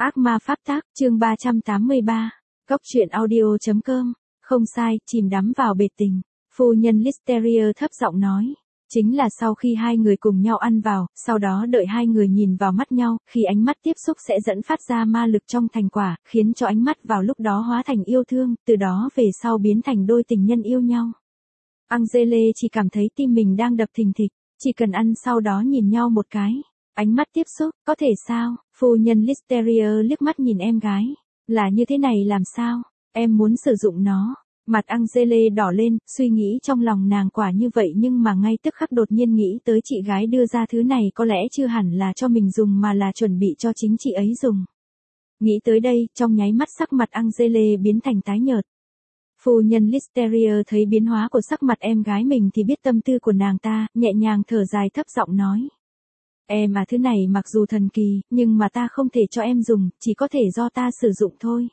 Ác ma pháp tác, chương 383. Cóc truyện audio.com. Không sai, chìm đắm vào bệt tình. Phu nhân Listeria thấp giọng nói. Chính là sau khi hai người cùng nhau ăn vào, sau đó đợi hai người nhìn vào mắt nhau, khi ánh mắt tiếp xúc sẽ dẫn phát ra ma lực trong thành quả, khiến cho ánh mắt vào lúc đó hóa thành yêu thương, từ đó về sau biến thành đôi tình nhân yêu nhau. Angele chỉ cảm thấy tim mình đang đập thình thịch, chỉ cần ăn sau đó nhìn nhau một cái. Ánh mắt tiếp xúc, có thể sao? Phu nhân Listeria liếc mắt nhìn em gái. Là như thế này làm sao? Em muốn sử dụng nó. Mặt Angele đỏ lên, suy nghĩ trong lòng nàng quả như vậy nhưng mà ngay tức khắc đột nhiên nghĩ tới chị gái đưa ra thứ này có lẽ chưa hẳn là cho mình dùng mà là chuẩn bị cho chính chị ấy dùng. Nghĩ tới đây, trong nháy mắt sắc mặt Angele biến thành tái nhợt. Phu nhân Listeria thấy biến hóa của sắc mặt em gái mình thì biết tâm tư của nàng ta, nhẹ nhàng thở dài thấp giọng nói. Em thứ này mặc dù thần kỳ, nhưng mà ta không thể cho em dùng, chỉ có thể do ta sử dụng thôi.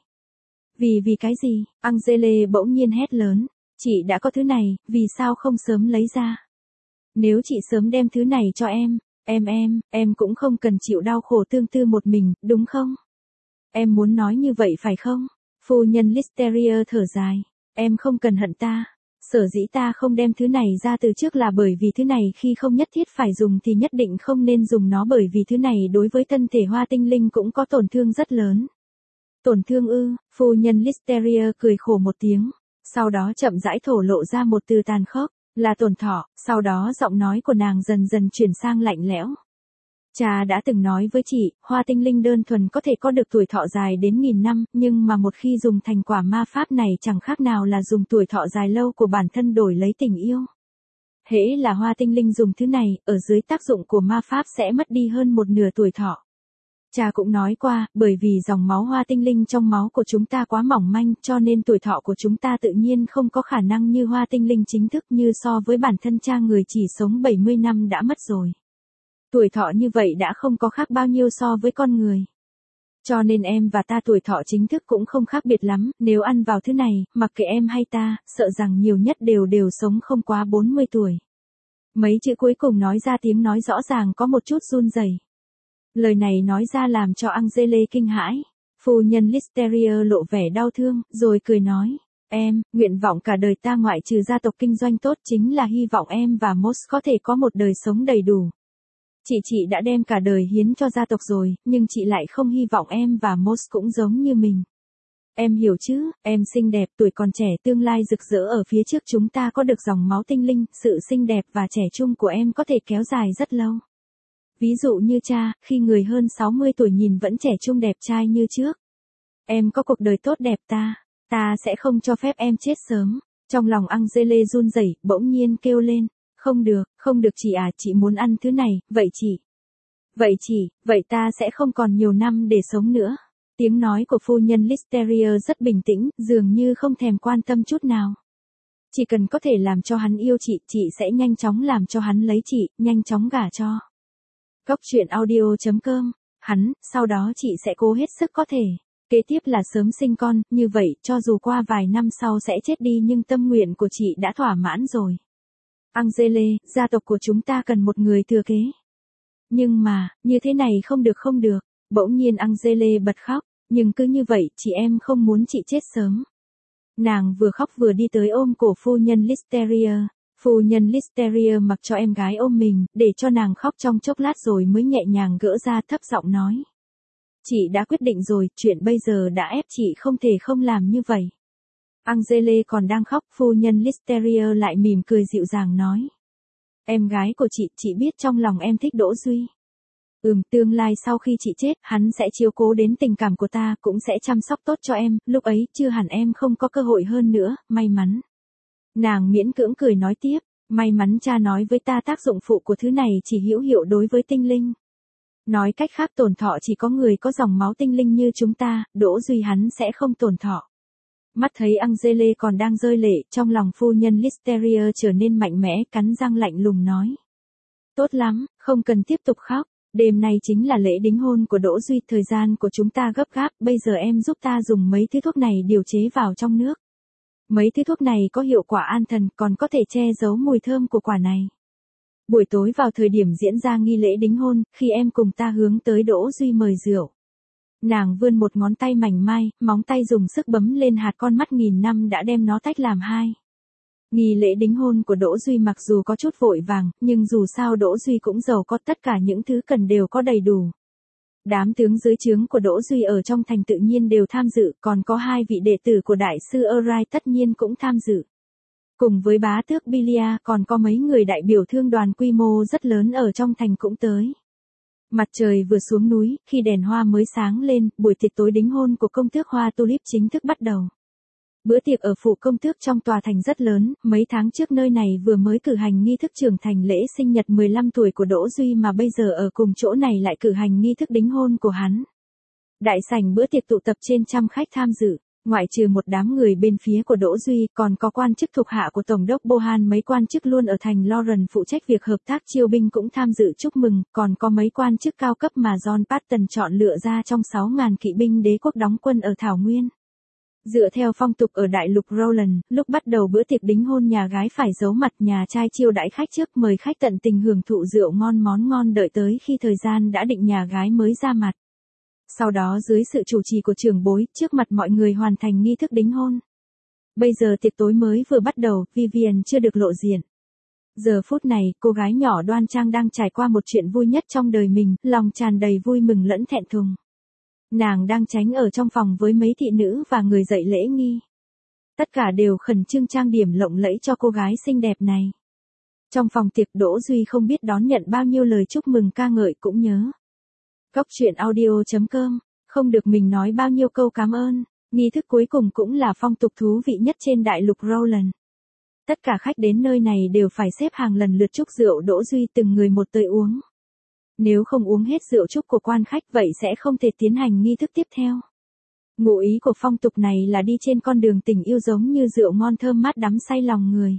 Vì cái gì? Angele bỗng nhiên hét lớn. Chị đã có thứ này, vì sao không sớm lấy ra? Nếu chị sớm đem thứ này cho em cũng không cần chịu đau khổ tương tư một mình, đúng không? Em muốn nói như vậy phải không? Phu nhân Listeria thở dài. Em không cần hận ta. Sở dĩ ta không đem thứ này ra từ trước là bởi vì thứ này khi không nhất thiết phải dùng thì nhất định không nên dùng nó bởi vì thứ này đối với thân thể hoa tinh linh cũng có tổn thương rất lớn. Tổn thương ư? Phu nhân Listeria cười khổ một tiếng, sau đó chậm rãi thổ lộ ra một từ tàn khốc, là tổn thọ, sau đó giọng nói của nàng dần dần chuyển sang lạnh lẽo. Cha đã từng nói với chị, hoa tinh linh đơn thuần có thể có được tuổi thọ dài đến 1000 năm, nhưng mà một khi dùng thành quả ma pháp này chẳng khác nào là dùng tuổi thọ dài lâu của bản thân đổi lấy tình yêu. Hễ là hoa tinh linh dùng thứ này, ở dưới tác dụng của ma pháp sẽ mất đi hơn một nửa tuổi thọ. Cha cũng nói qua, bởi vì dòng máu hoa tinh linh trong máu của chúng ta quá mỏng manh, cho nên tuổi thọ của chúng ta tự nhiên không có khả năng như hoa tinh linh chính thức như so với bản thân cha người chỉ sống 70 năm đã mất rồi. Tuổi thọ như vậy đã không có khác bao nhiêu so với con người. Cho nên em và ta tuổi thọ chính thức cũng không khác biệt lắm, nếu ăn vào thứ này, mặc kệ em hay ta, sợ rằng nhiều nhất đều sống không quá 40 tuổi. Mấy chữ cuối cùng nói ra tiếng nói rõ ràng có một chút run rẩy. Lời này nói ra làm cho Angele kinh hãi. Phu nhân Listeria lộ vẻ đau thương, rồi cười nói. Nguyện vọng cả đời ta ngoại trừ gia tộc kinh doanh tốt chính là hy vọng em và Moss có thể có một đời sống đầy đủ. Chị đã đem cả đời hiến cho gia tộc rồi, nhưng chị lại không hy vọng em và Moss cũng giống như mình. Em hiểu chứ, em xinh đẹp, tuổi còn trẻ, tương lai rực rỡ ở phía trước chúng ta có được dòng máu tinh linh, sự xinh đẹp và trẻ trung của em có thể kéo dài rất lâu. Ví dụ như cha, khi người hơn 60 tuổi nhìn vẫn trẻ trung đẹp trai như trước. Em có cuộc đời tốt đẹp ta sẽ không cho phép em chết sớm. Trong lòng Angele run rẩy, bỗng nhiên kêu lên. Không được chị muốn ăn thứ này, vậy ta sẽ không còn nhiều năm để sống nữa. Tiếng nói của phu nhân Listeria rất bình tĩnh, dường như không thèm quan tâm chút nào. Chỉ cần có thể làm cho hắn yêu chị sẽ nhanh chóng làm cho hắn lấy chị, nhanh chóng gả cho. Cóc truyện audio.com. Sau đó chị sẽ cố hết sức có thể. Kế tiếp là sớm sinh con, như vậy, cho dù qua vài năm sau sẽ chết đi nhưng tâm nguyện của chị đã thỏa mãn rồi. Angele, gia tộc của chúng ta cần một người thừa kế. Nhưng mà, như thế này không được. Bỗng nhiên Angele bật khóc, nhưng cứ như vậy, chị em không muốn chị chết sớm. Nàng vừa khóc vừa đi tới ôm cổ phu nhân Listeria. Phu nhân Listeria mặc cho em gái ôm mình, để cho nàng khóc trong chốc lát rồi mới nhẹ nhàng gỡ ra thấp giọng nói. Chị đã quyết định rồi, chuyện bây giờ đã ép chị không thể không làm như vậy. Angele còn đang khóc, phu nhân Listeria lại mỉm cười dịu dàng nói. Em gái của chị biết trong lòng em thích Đỗ Duy. Tương lai sau khi chị chết, hắn sẽ chiếu cố đến tình cảm của ta, cũng sẽ chăm sóc tốt cho em, lúc ấy chưa hẳn em không có cơ hội hơn nữa, may mắn. Nàng miễn cưỡng cười nói tiếp, may mắn cha nói với ta tác dụng phụ của thứ này chỉ hữu hiệu đối với tinh linh. Nói cách khác tổn thọ chỉ có người có dòng máu tinh linh như chúng ta, Đỗ Duy hắn sẽ không tổn thọ. Mắt thấy Angele còn đang rơi lệ, trong lòng phu nhân Listeria trở nên mạnh mẽ, cắn răng lạnh lùng nói. Tốt lắm, không cần tiếp tục khóc, đêm nay chính là lễ đính hôn của Đỗ Duy, thời gian của chúng ta gấp gáp, bây giờ em giúp ta dùng mấy thứ thuốc này điều chế vào trong nước. Mấy thứ thuốc này có hiệu quả an thần, còn có thể che giấu mùi thơm của quả này. Buổi tối vào thời điểm diễn ra nghi lễ đính hôn, khi em cùng ta hướng tới Đỗ Duy mời rượu. Nàng vươn một ngón tay mảnh mai, móng tay dùng sức bấm lên hạt con mắt nghìn năm đã đem nó tách làm hai. Nghi lễ đính hôn của Đỗ Duy mặc dù có chút vội vàng, nhưng dù sao Đỗ Duy cũng giàu có, tất cả những thứ cần đều có đầy đủ. Đám tướng dưới trướng của Đỗ Duy ở trong thành tự nhiên đều tham dự, còn có 2 vị đệ tử của đại sư Arai tất nhiên cũng tham dự. Cùng với bá tước Bilia còn có mấy người đại biểu thương đoàn quy mô rất lớn ở trong thành cũng tới. Mặt trời vừa xuống núi, khi đèn hoa mới sáng lên, buổi tiệc tối đính hôn của công tước Hoa Tulip chính thức bắt đầu. Bữa tiệc ở phủ công tước trong tòa thành rất lớn, mấy tháng trước nơi này vừa mới cử hành nghi thức trưởng thành lễ sinh nhật 15 tuổi của Đỗ Duy mà bây giờ ở cùng chỗ này lại cử hành nghi thức đính hôn của hắn. Đại sảnh bữa tiệc tụ tập trên trăm khách tham dự, ngoại trừ một đám người bên phía của Đỗ Duy còn có quan chức thuộc hạ của Tổng đốc Bohan, mấy quan chức luôn ở thành Lauren phụ trách việc hợp tác chiêu binh cũng tham dự chúc mừng, còn có mấy quan chức cao cấp mà John Patton chọn lựa ra trong 6.000 kỵ binh đế quốc đóng quân ở Thảo Nguyên. Dựa theo phong tục ở đại lục Roland, lúc bắt đầu bữa tiệc đính hôn nhà gái phải giấu mặt, nhà trai chiêu đãi khách trước, mời khách tận tình hưởng thụ rượu ngon món ngon, đợi tới khi thời gian đã định nhà gái mới ra mặt. Sau đó dưới sự chủ trì của trưởng bối, trước mặt mọi người hoàn thành nghi thức đính hôn. Bây giờ tiệc tối mới vừa bắt đầu, Vivian chưa được lộ diện. Giờ phút này, cô gái nhỏ đoan trang đang trải qua một chuyện vui nhất trong đời mình, lòng tràn đầy vui mừng lẫn thẹn thùng. Nàng đang tránh ở trong phòng với mấy thị nữ và người dạy lễ nghi. Tất cả đều khẩn trương trang điểm lộng lẫy cho cô gái xinh đẹp này. Trong phòng tiệc Đỗ Duy không biết đón nhận bao nhiêu lời chúc mừng ca ngợi cũng nhớ. Cóc truyện audio.com, không được mình nói bao nhiêu câu cảm ơn, nghi thức cuối cùng cũng là phong tục thú vị nhất trên đại lục Roland. Tất cả khách đến nơi này đều phải xếp hàng lần lượt chúc rượu Đỗ Duy từng người một tới uống. Nếu không uống hết rượu chúc của quan khách vậy sẽ không thể tiến hành nghi thức tiếp theo. Ngụ ý của phong tục này là đi trên con đường tình yêu giống như rượu ngon thơm mát đắm say lòng người.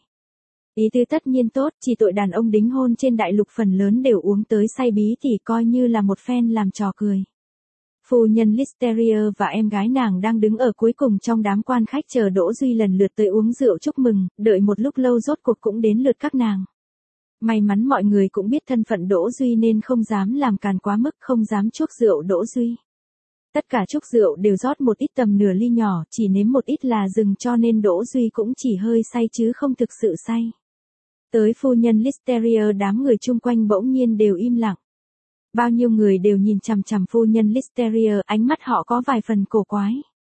Ý tứ tất nhiên tốt, chỉ tội đàn ông đính hôn trên đại lục phần lớn đều uống tới say bí thì coi như là một phen làm trò cười. Phu nhân Listeria và em gái nàng đang đứng ở cuối cùng trong đám quan khách chờ Đỗ Duy lần lượt tới uống rượu chúc mừng, đợi một lúc lâu rốt cuộc cũng đến lượt các nàng. May mắn mọi người cũng biết thân phận Đỗ Duy nên không dám làm càn quá mức, không dám chuốc rượu Đỗ Duy. Tất cả chúc rượu đều rót một ít tầm nửa ly nhỏ, chỉ nếm một ít là dừng, cho nên Đỗ Duy cũng chỉ hơi say chứ không thực sự say. Tới phu nhân Listeria, đám người chung quanh bỗng nhiên đều im lặng. Bao nhiêu người đều nhìn chằm chằm phu nhân Listeria, ánh mắt họ có vài phần cổ quái.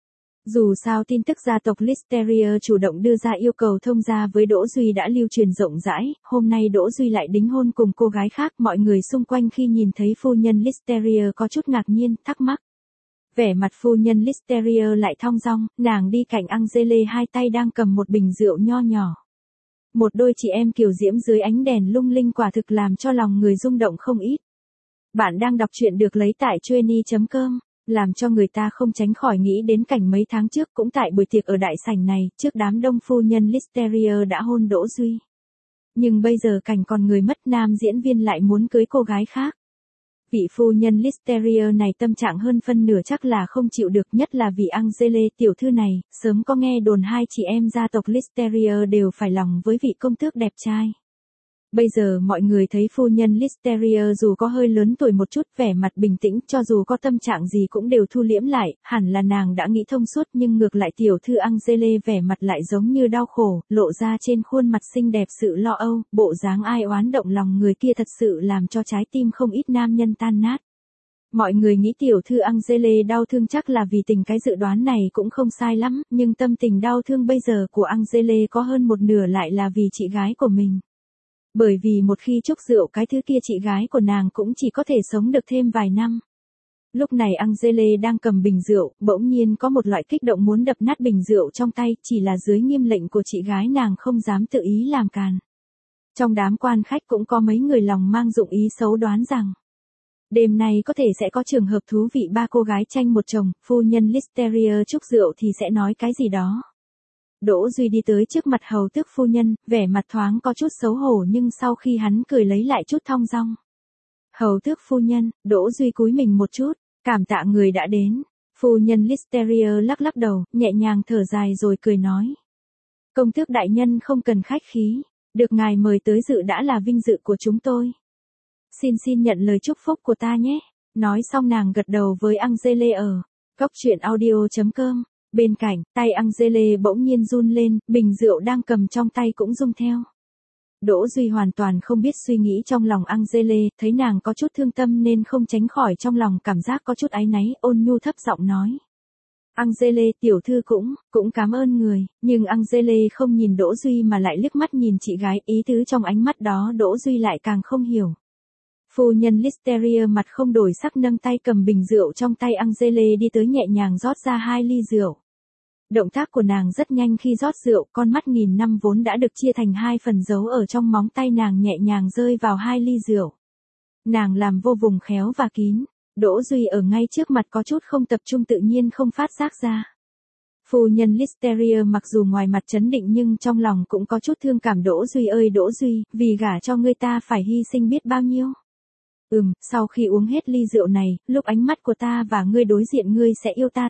Dù sao tin tức gia tộc Listeria chủ động đưa ra yêu cầu thông gia với Đỗ Duy đã lưu truyền rộng rãi, hôm nay Đỗ Duy lại đính hôn cùng cô gái khác, mọi người xung quanh khi nhìn thấy phu nhân Listeria có chút ngạc nhiên, thắc mắc. Vẻ mặt phu nhân Listeria lại thong dong, nàng đi cạnh Angele, hai tay đang cầm một bình rượu nho nhỏ. Một đôi chị em kiều diễm dưới ánh đèn lung linh quả thực làm cho lòng người rung động không ít. Bạn đang đọc truyện được lấy tại Chueny.com, làm cho người ta không tránh khỏi nghĩ đến cảnh mấy tháng trước cũng tại buổi tiệc ở đại sảnh này, trước đám đông phu nhân Listeria đã hôn Đỗ Duy. Nhưng bây giờ cảnh còn người mất, nam diễn viên lại muốn cưới cô gái khác. Vị phu nhân Listeria này tâm trạng hơn phân nửa chắc là không chịu được, nhất là vị Angele tiểu thư này, sớm có nghe đồn hai chị em gia tộc Listeria đều phải lòng với vị công tước đẹp trai. Bây giờ mọi người thấy phu nhân Listeria dù có hơi lớn tuổi một chút, vẻ mặt bình tĩnh, cho dù có tâm trạng gì cũng đều thu liễm lại, hẳn là nàng đã nghĩ thông suốt, nhưng ngược lại tiểu thư Angele vẻ mặt lại giống như đau khổ, lộ ra trên khuôn mặt xinh đẹp sự lo âu, bộ dáng ai oán động lòng người kia thật sự làm cho trái tim không ít nam nhân tan nát. Mọi người nghĩ tiểu thư Angele đau thương chắc là vì tình, cái dự đoán này cũng không sai lắm, nhưng tâm tình đau thương bây giờ của Angele có hơn một nửa lại là vì chị gái của mình. Bởi vì một khi chúc rượu cái thứ kia chị gái của nàng cũng chỉ có thể sống được thêm vài năm. Lúc này Angele đang cầm bình rượu, bỗng nhiên có một loại kích động muốn đập nát bình rượu trong tay, chỉ là dưới nghiêm lệnh của chị gái nàng không dám tự ý làm càn. Trong đám quan khách cũng có mấy người lòng mang dụng ý xấu đoán rằng đêm nay có thể sẽ có trường hợp thú vị, ba cô gái tranh một chồng, phu nhân Listeria chúc rượu thì sẽ nói cái gì đó. Đỗ Duy đi tới trước mặt hầu tước phu nhân, vẻ mặt thoáng có chút xấu hổ nhưng sau khi hắn cười lấy lại chút thong dong. Hầu tước phu nhân, Đỗ Duy cúi mình một chút, cảm tạ người đã đến. Phu nhân Listeria lắc lắc đầu, nhẹ nhàng thở dài rồi cười nói. Công tước đại nhân không cần khách khí, được ngài mời tới dự đã là vinh dự của chúng tôi. Xin nhận lời chúc phúc của ta nhé. Nói xong nàng gật đầu với Angele ở góc chuyện audio.com. Bên cạnh, tay Angele bỗng nhiên run lên, bình rượu đang cầm trong tay cũng rung theo. Đỗ Duy hoàn toàn không biết suy nghĩ trong lòng Angele, thấy nàng có chút thương tâm nên không tránh khỏi trong lòng cảm giác có chút áy náy, ôn nhu thấp giọng nói. Angele, tiểu thư cũng cảm ơn người, nhưng Angele không nhìn Đỗ Duy mà lại liếc mắt nhìn chị gái, ý tứ trong ánh mắt đó Đỗ Duy lại càng không hiểu. Phu nhân Listeria mặt không đổi sắc nâng tay cầm bình rượu trong tay Angele đi tới nhẹ nhàng rót ra 2 ly rượu. Động tác của nàng rất nhanh khi rót rượu, con mắt nghìn năm vốn đã được chia thành 2 phần giấu ở trong móng tay nàng nhẹ nhàng rơi vào 2 ly rượu. Nàng làm vô cùng khéo và kín, Đỗ Duy ở ngay trước mặt có chút không tập trung tự nhiên không phát giác ra. Phu nhân Listeria mặc dù ngoài mặt trấn định nhưng trong lòng cũng có chút thương cảm. Đỗ Duy ơi Đỗ Duy, vì gả cho ngươi ta phải hy sinh biết bao nhiêu. Sau khi uống hết ly rượu này, lúc ánh mắt của ta và ngươi đối diện ngươi sẽ yêu ta.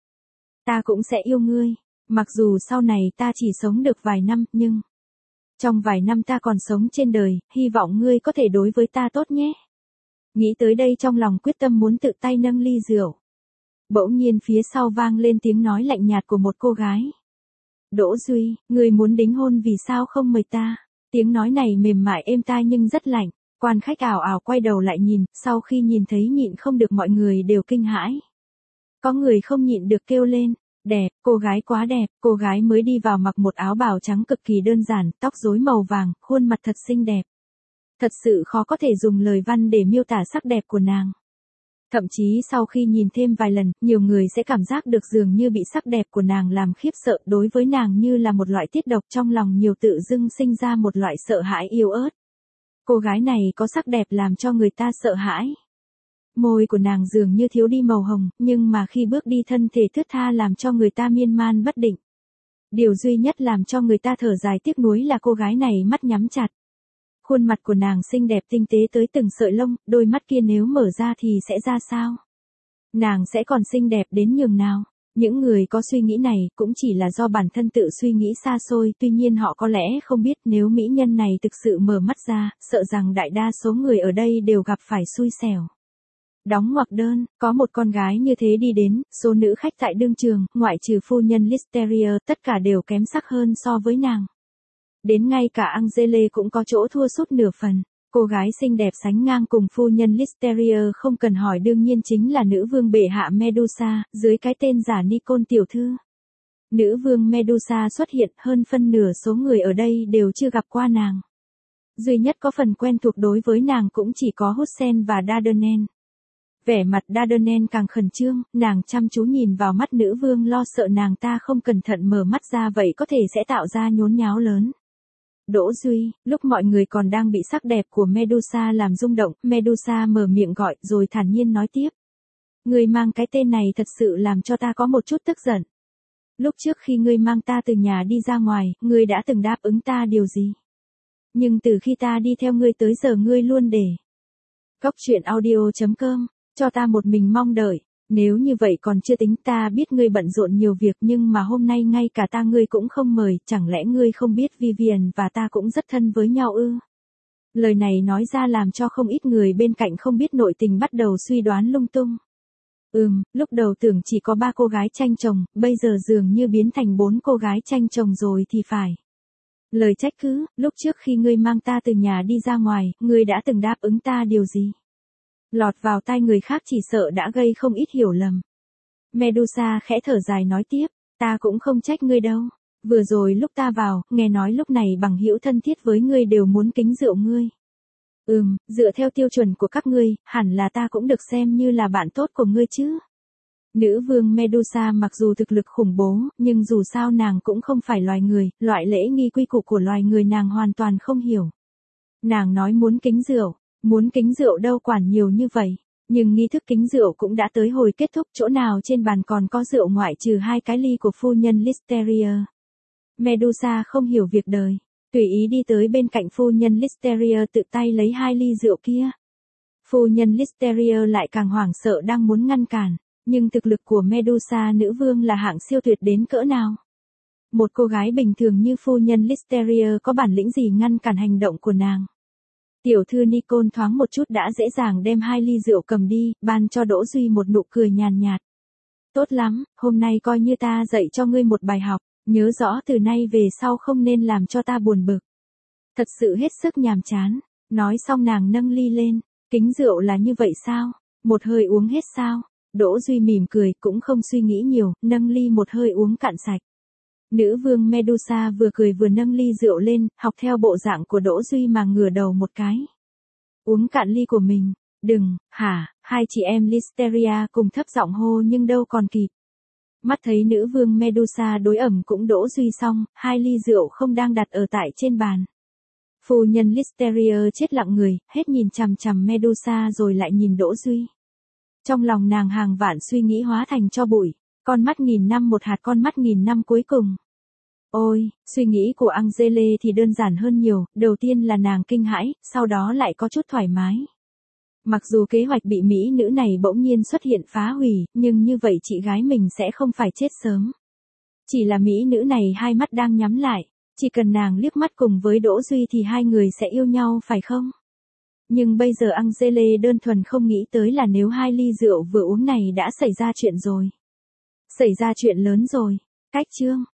Ta cũng sẽ yêu ngươi, mặc dù sau này ta chỉ sống được vài năm, nhưng trong vài năm ta còn sống trên đời, hy vọng ngươi có thể đối với ta tốt nhé. Nghĩ tới đây trong lòng quyết tâm muốn tự tay nâng ly rượu. Bỗng nhiên phía sau vang lên tiếng nói lạnh nhạt của một cô gái. Đỗ Duy, ngươi muốn đính hôn vì sao không mời ta? Tiếng nói này mềm mại êm tai nhưng rất lạnh. Quan khách ảo ảo quay đầu lại nhìn, sau khi nhìn thấy nhịn không được mọi người đều kinh hãi. Có người không nhịn được kêu lên, đẹp, cô gái quá đẹp, cô gái mới đi vào mặc một áo bào trắng cực kỳ đơn giản, tóc rối màu vàng, khuôn mặt thật xinh đẹp. Thật sự khó có thể dùng lời văn để miêu tả sắc đẹp của nàng. Thậm chí sau khi nhìn thêm vài lần, nhiều người sẽ cảm giác được dường như bị sắc đẹp của nàng làm khiếp sợ, đối với nàng như là một loại tiết độc, trong lòng nhiều tự dưng sinh ra một loại sợ hãi yếu ớt. Cô gái này có sắc đẹp làm cho người ta sợ hãi. Môi của nàng dường như thiếu đi màu hồng, nhưng mà khi bước đi thân thể thướt tha làm cho người ta miên man bất định. Điều duy nhất làm cho người ta thở dài tiếc nuối là cô gái này mắt nhắm chặt. Khuôn mặt của nàng xinh đẹp tinh tế tới từng sợi lông, đôi mắt kia nếu mở ra thì sẽ ra sao? Nàng sẽ còn xinh đẹp đến nhường nào? Những người có suy nghĩ này cũng chỉ là do bản thân tự suy nghĩ xa xôi, tuy nhiên họ có lẽ không biết nếu mỹ nhân này thực sự mở mắt ra, sợ rằng đại đa số người ở đây đều gặp phải xui xẻo. Đóng ngoặc đơn, có một con gái như thế đi đến, số nữ khách tại đương trường, ngoại trừ phu nhân Listeria, tất cả đều kém sắc hơn so với nàng. Đến ngay cả Angele cũng có chỗ thua sút nửa phần. Cô gái xinh đẹp sánh ngang cùng phu nhân Listeria không cần hỏi đương nhiên chính là nữ vương bệ hạ Medusa, dưới cái tên giả Nicole tiểu thư. Nữ vương Medusa xuất hiện, hơn phân nửa số người ở đây đều chưa gặp qua nàng. Duy nhất có phần quen thuộc đối với nàng cũng chỉ có Hussein và Dardanelle. Vẻ mặt Dardanelle càng khẩn trương, nàng chăm chú nhìn vào mắt nữ vương lo sợ nàng ta không cẩn thận mở mắt ra vậy có thể sẽ tạo ra nhốn nháo lớn. Đỗ Duy, lúc mọi người còn đang bị sắc đẹp của Medusa làm rung động, Medusa mở miệng gọi rồi thản nhiên nói tiếp. Ngươi mang cái tên này thật sự làm cho ta có một chút tức giận. Lúc trước khi ngươi mang ta từ nhà đi ra ngoài, ngươi đã từng đáp ứng ta điều gì? Nhưng từ khi ta đi theo ngươi tới giờ ngươi luôn để góc chuyện audio.com, cho ta một mình mong đợi. Nếu như vậy còn chưa tính, ta biết ngươi bận rộn nhiều việc nhưng mà hôm nay ngay cả ta ngươi cũng không mời, chẳng lẽ ngươi không biết Vivian và ta cũng rất thân với nhau ư? Lời này nói ra làm cho không ít người bên cạnh không biết nội tình bắt đầu suy đoán lung tung. Lúc đầu tưởng chỉ có 3 cô gái tranh chồng, bây giờ dường như biến thành 4 cô gái tranh chồng rồi thì phải. Lời trách cứ, lúc trước khi ngươi mang ta từ nhà đi ra ngoài, ngươi đã từng đáp ứng ta điều gì? Lọt vào tai người khác chỉ sợ đã gây không ít hiểu lầm. Medusa khẽ thở dài nói tiếp, ta cũng không trách ngươi đâu. Vừa rồi lúc ta vào, nghe nói lúc này bằng hữu thân thiết với ngươi đều muốn kính rượu ngươi. Dựa theo tiêu chuẩn của các ngươi, hẳn là ta cũng được xem như là bạn tốt của ngươi chứ. Nữ vương Medusa mặc dù thực lực khủng bố, nhưng dù sao nàng cũng không phải loài người, loại lễ nghi quy củ của loài người nàng hoàn toàn không hiểu. Nàng nói muốn kính rượu đâu quản nhiều như vậy, nhưng nghi thức kính rượu cũng đã tới hồi kết thúc, chỗ nào trên bàn còn có rượu ngoại trừ 2 cái ly của phu nhân Listeria. Medusa không hiểu việc đời, tùy ý đi tới bên cạnh phu nhân Listeria tự tay lấy 2 ly rượu kia. Phu nhân Listeria lại càng hoảng sợ đang muốn ngăn cản, nhưng thực lực của Medusa nữ vương là hạng siêu tuyệt đến cỡ nào. Một cô gái bình thường như phu nhân Listeria có bản lĩnh gì ngăn cản hành động của nàng. Tiểu thư Nicole thoáng một chút đã dễ dàng đem 2 ly rượu cầm đi, ban cho Đỗ Duy một nụ cười nhàn nhạt. Tốt lắm, hôm nay coi như ta dạy cho ngươi một bài học, nhớ rõ từ nay về sau không nên làm cho ta buồn bực. Thật sự hết sức nhàm chán. Nói xong nàng nâng ly lên, kính rượu là như vậy sao? Một hơi uống hết sao? Đỗ Duy mỉm cười, cũng không suy nghĩ nhiều, nâng ly một hơi uống cạn sạch. Nữ vương Medusa vừa cười vừa nâng ly rượu lên, học theo bộ dạng của Đỗ Duy mà ngửa đầu một cái. Uống cạn ly của mình. Đừng, hả, hai chị em Listeria cùng thấp giọng hô nhưng đâu còn kịp. Mắt thấy nữ vương Medusa đối ẩm cũng Đỗ Duy xong, 2 ly rượu không đang đặt ở tại trên bàn. Phu nhân Listeria chết lặng người, hết nhìn chằm chằm Medusa rồi lại nhìn Đỗ Duy. Trong lòng nàng hàng vạn suy nghĩ hóa thành tro bụi, con mắt nghìn năm một hạt con mắt nghìn năm cuối cùng. Ôi, suy nghĩ của Angele thì đơn giản hơn nhiều, đầu tiên là nàng kinh hãi, sau đó lại có chút thoải mái. Mặc dù kế hoạch bị mỹ nữ này bỗng nhiên xuất hiện phá hủy, nhưng như vậy chị gái mình sẽ không phải chết sớm. Chỉ là mỹ nữ này hai mắt đang nhắm lại, chỉ cần nàng liếc mắt cùng với Đỗ Duy thì hai người sẽ yêu nhau phải không? Nhưng bây giờ Angele đơn thuần không nghĩ tới là nếu 2 ly rượu vừa uống này đã xảy ra chuyện rồi. Xảy ra chuyện lớn rồi. Cách chương